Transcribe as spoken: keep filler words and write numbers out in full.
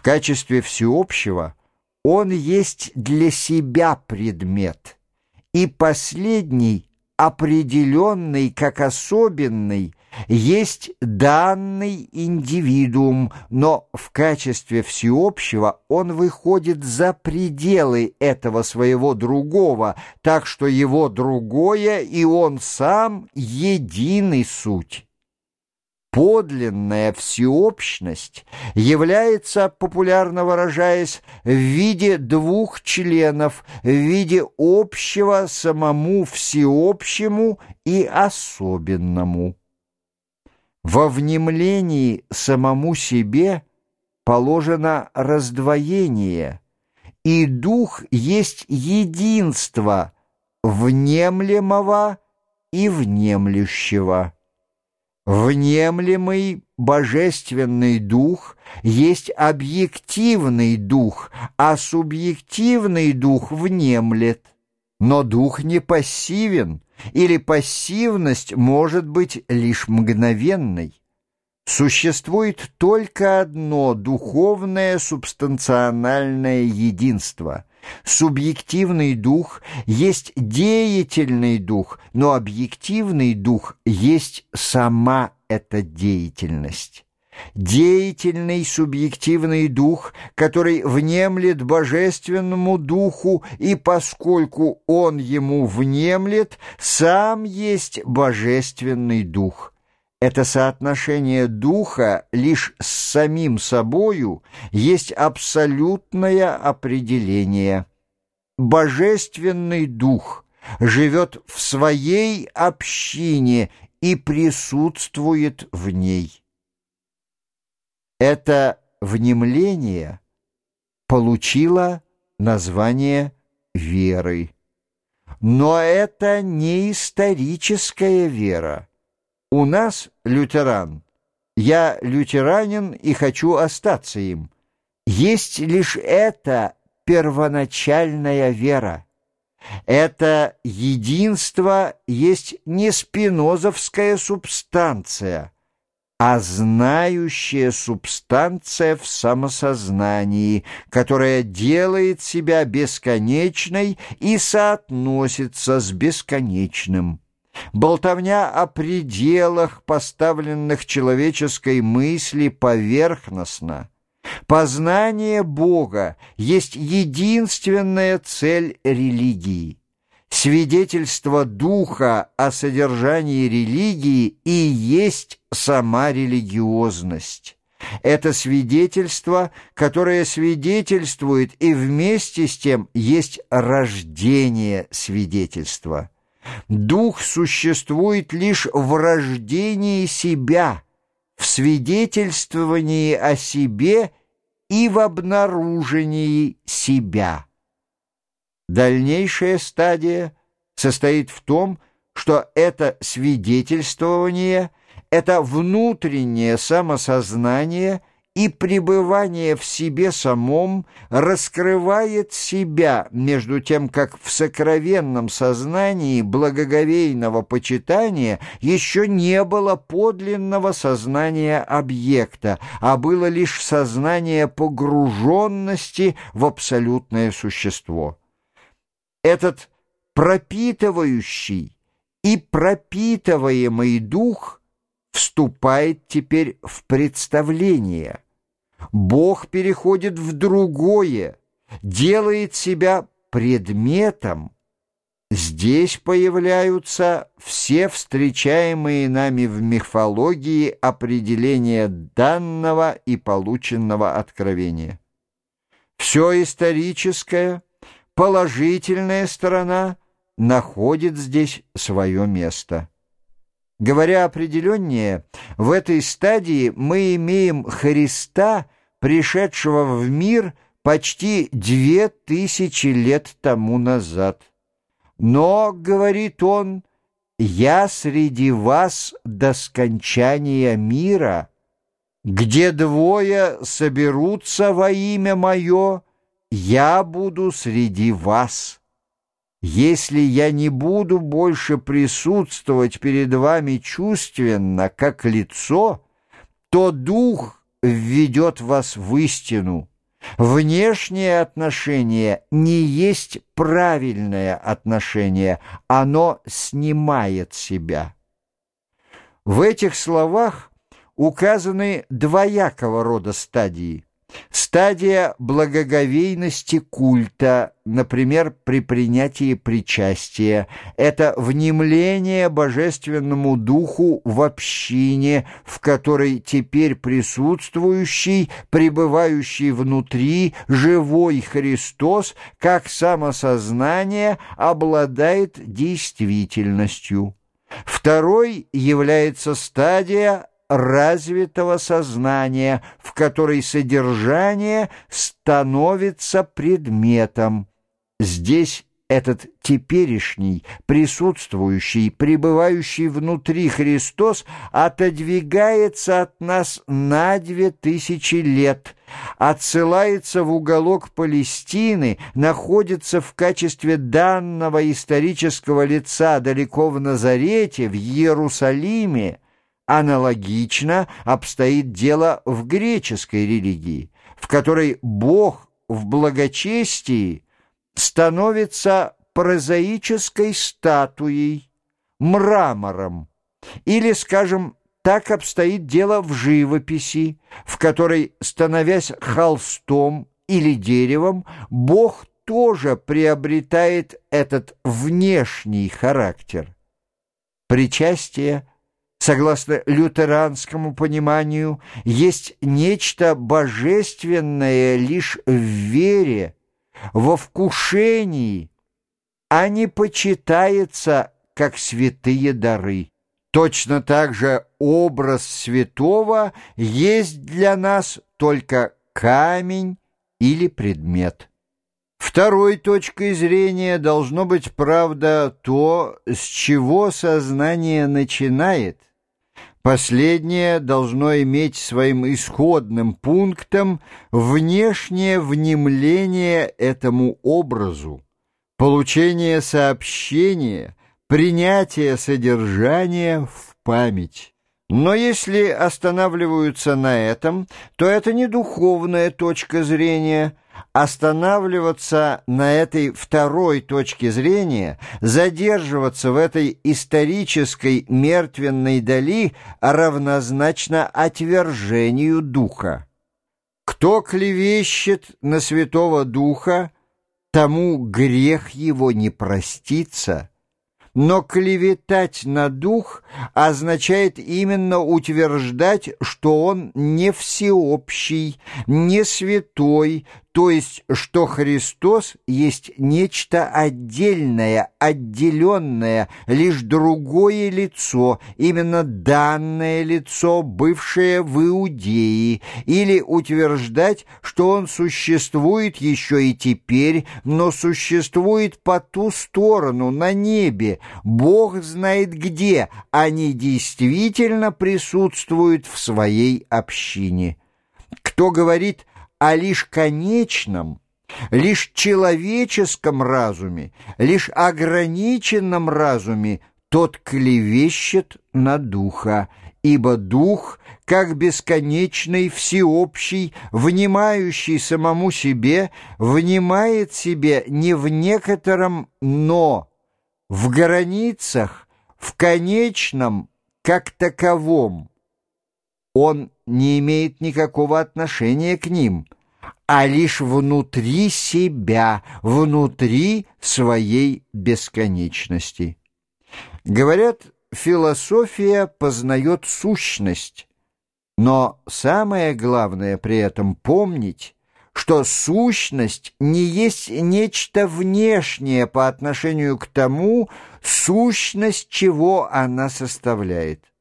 качестве всеобщего он есть для себя предмет, и последний, определенный как особенный, есть данный индивидуум, но в качестве всеобщего он выходит за пределы этого своего другого, так что его другое и он сам единый суть. Подлинная всеобщность является, популярно выражаясь, в виде двух членов, в виде общего самому всеобщему и особенному. Во внемлении самому себе положено раздвоение, и дух есть единство внемлемого и внемлющего. Внемлемый божественный дух есть объективный дух, а субъективный дух внемлет. Но дух не пассивен, или пассивность может быть лишь мгновенной. Существует только одно духовное субстанциональное единство. Субъективный дух есть деятельный дух, но объективный дух есть сама эта деятельность. Деятельный субъективный дух, который внемлет божественному духу, и поскольку он ему внемлет, сам есть божественный дух. Это соотношение духа лишь с самим собою есть абсолютное определение. Божественный дух живет в своей общине и присутствует в ней. Это внемление получило название веры. Но это не историческая вера. У нас, лютеран, я лютеранин и хочу остаться им, есть лишь эта первоначальная вера. Это единство есть не спинозовская субстанция, а знающая субстанция в самосознании, которая делает себя бесконечной и соотносится с бесконечным. Болтовня о пределах, поставленных человеческой мысли, поверхностна. Познание Бога есть единственная цель религии. Свидетельство Духа о содержании религии и есть сама религиозность. Это свидетельство, которое свидетельствует и вместе с тем есть рождение свидетельства. Дух существует лишь в рождении себя, в свидетельствовании о себе и в обнаружении себя. Дальнейшая стадия состоит в том, что это свидетельствование, это внутреннее самосознание и пребывание в себе самом раскрывает себя, между тем, как в сокровенном сознании благоговейного почитания еще не было подлинного сознания объекта, а было лишь сознание погруженности в абсолютное существо. Этот пропитывающий и пропитываемый дух вступает теперь в представление. Бог переходит в другое, делает себя предметом. Здесь появляются все встречаемые нами в мифологии определения данного и полученного откровения. Все историческое, положительная сторона находит здесь свое место. Говоря определеннее, в этой стадии мы имеем Христа, пришедшего в мир почти две тысячи лет тому назад. Но, говорит он, «Я среди вас до скончания мира, где двое соберутся во имя мое, я буду среди вас». Если я не буду больше присутствовать перед вами чувственно, как лицо, то Дух введет вас в истину. Внешнее отношение не есть правильное отношение, оно снимает себя. В этих словах указаны двоякого рода стадии. Стадия благоговейности культа, например, при принятии причастия, это внемление Божественному Духу в общине, в которой теперь присутствующий, пребывающий внутри, живой Христос, как самосознание, обладает действительностью. Второй является стадия развитого сознания, в которой содержание становится предметом. Здесь этот теперешний, присутствующий, пребывающий внутри Христос отодвигается от нас на две тысячи лет, отсылается в уголок Палестины, находится в качестве данного исторического лица далеко в Назарете, в Иерусалиме. Аналогично обстоит дело в греческой религии, в которой Бог в благочестии становится прозаической статуей, мрамором, или, скажем, так обстоит дело в живописи, в которой, становясь холстом или деревом, Бог тоже приобретает этот внешний характер. Причастие, согласно лютеранскому пониманию, есть нечто божественное лишь в вере, во вкушении, а не почитается как святые дары. Точно так же образ святого есть для нас только камень или предмет. Второй точкой зрения должно быть, правда, то, с чего сознание начинает. Последнее должно иметь своим исходным пунктом внешнее внемление этому образу, получение сообщения, принятие содержания в память. Но если останавливаются на этом, то это не духовная точка зрения. Останавливаться на этой второй точке зрения, задерживаться в этой исторической мертвенной дали равнозначно отвержению Духа. Кто клевещет на Святого Духа, тому грех его не простится. Но клеветать на Дух означает именно утверждать, что Он не всеобщий, не святой, то есть, что Христос есть нечто отдельное, отделенное, лишь другое лицо, именно данное лицо, бывшее в Иудее, или утверждать, что Он существует еще и теперь, но существует по ту сторону, на небе, Бог знает где, они действительно присутствуют в своей общине. Кто говорит о лишь конечном, лишь человеческом разуме, лишь ограниченном разуме, тот клевещет на Духа, ибо Дух, как бесконечный, всеобщий, внимающий самому себе, внимает себе не в некотором «но», в границах, в конечном, как таковом. Он не имеет никакого отношения к ним, а лишь внутри себя, внутри своей бесконечности. Говорят, философия познает сущность, но самое главное при этом помнить, что сущность не есть нечто внешнее по отношению к тому, сущность чего она составляет.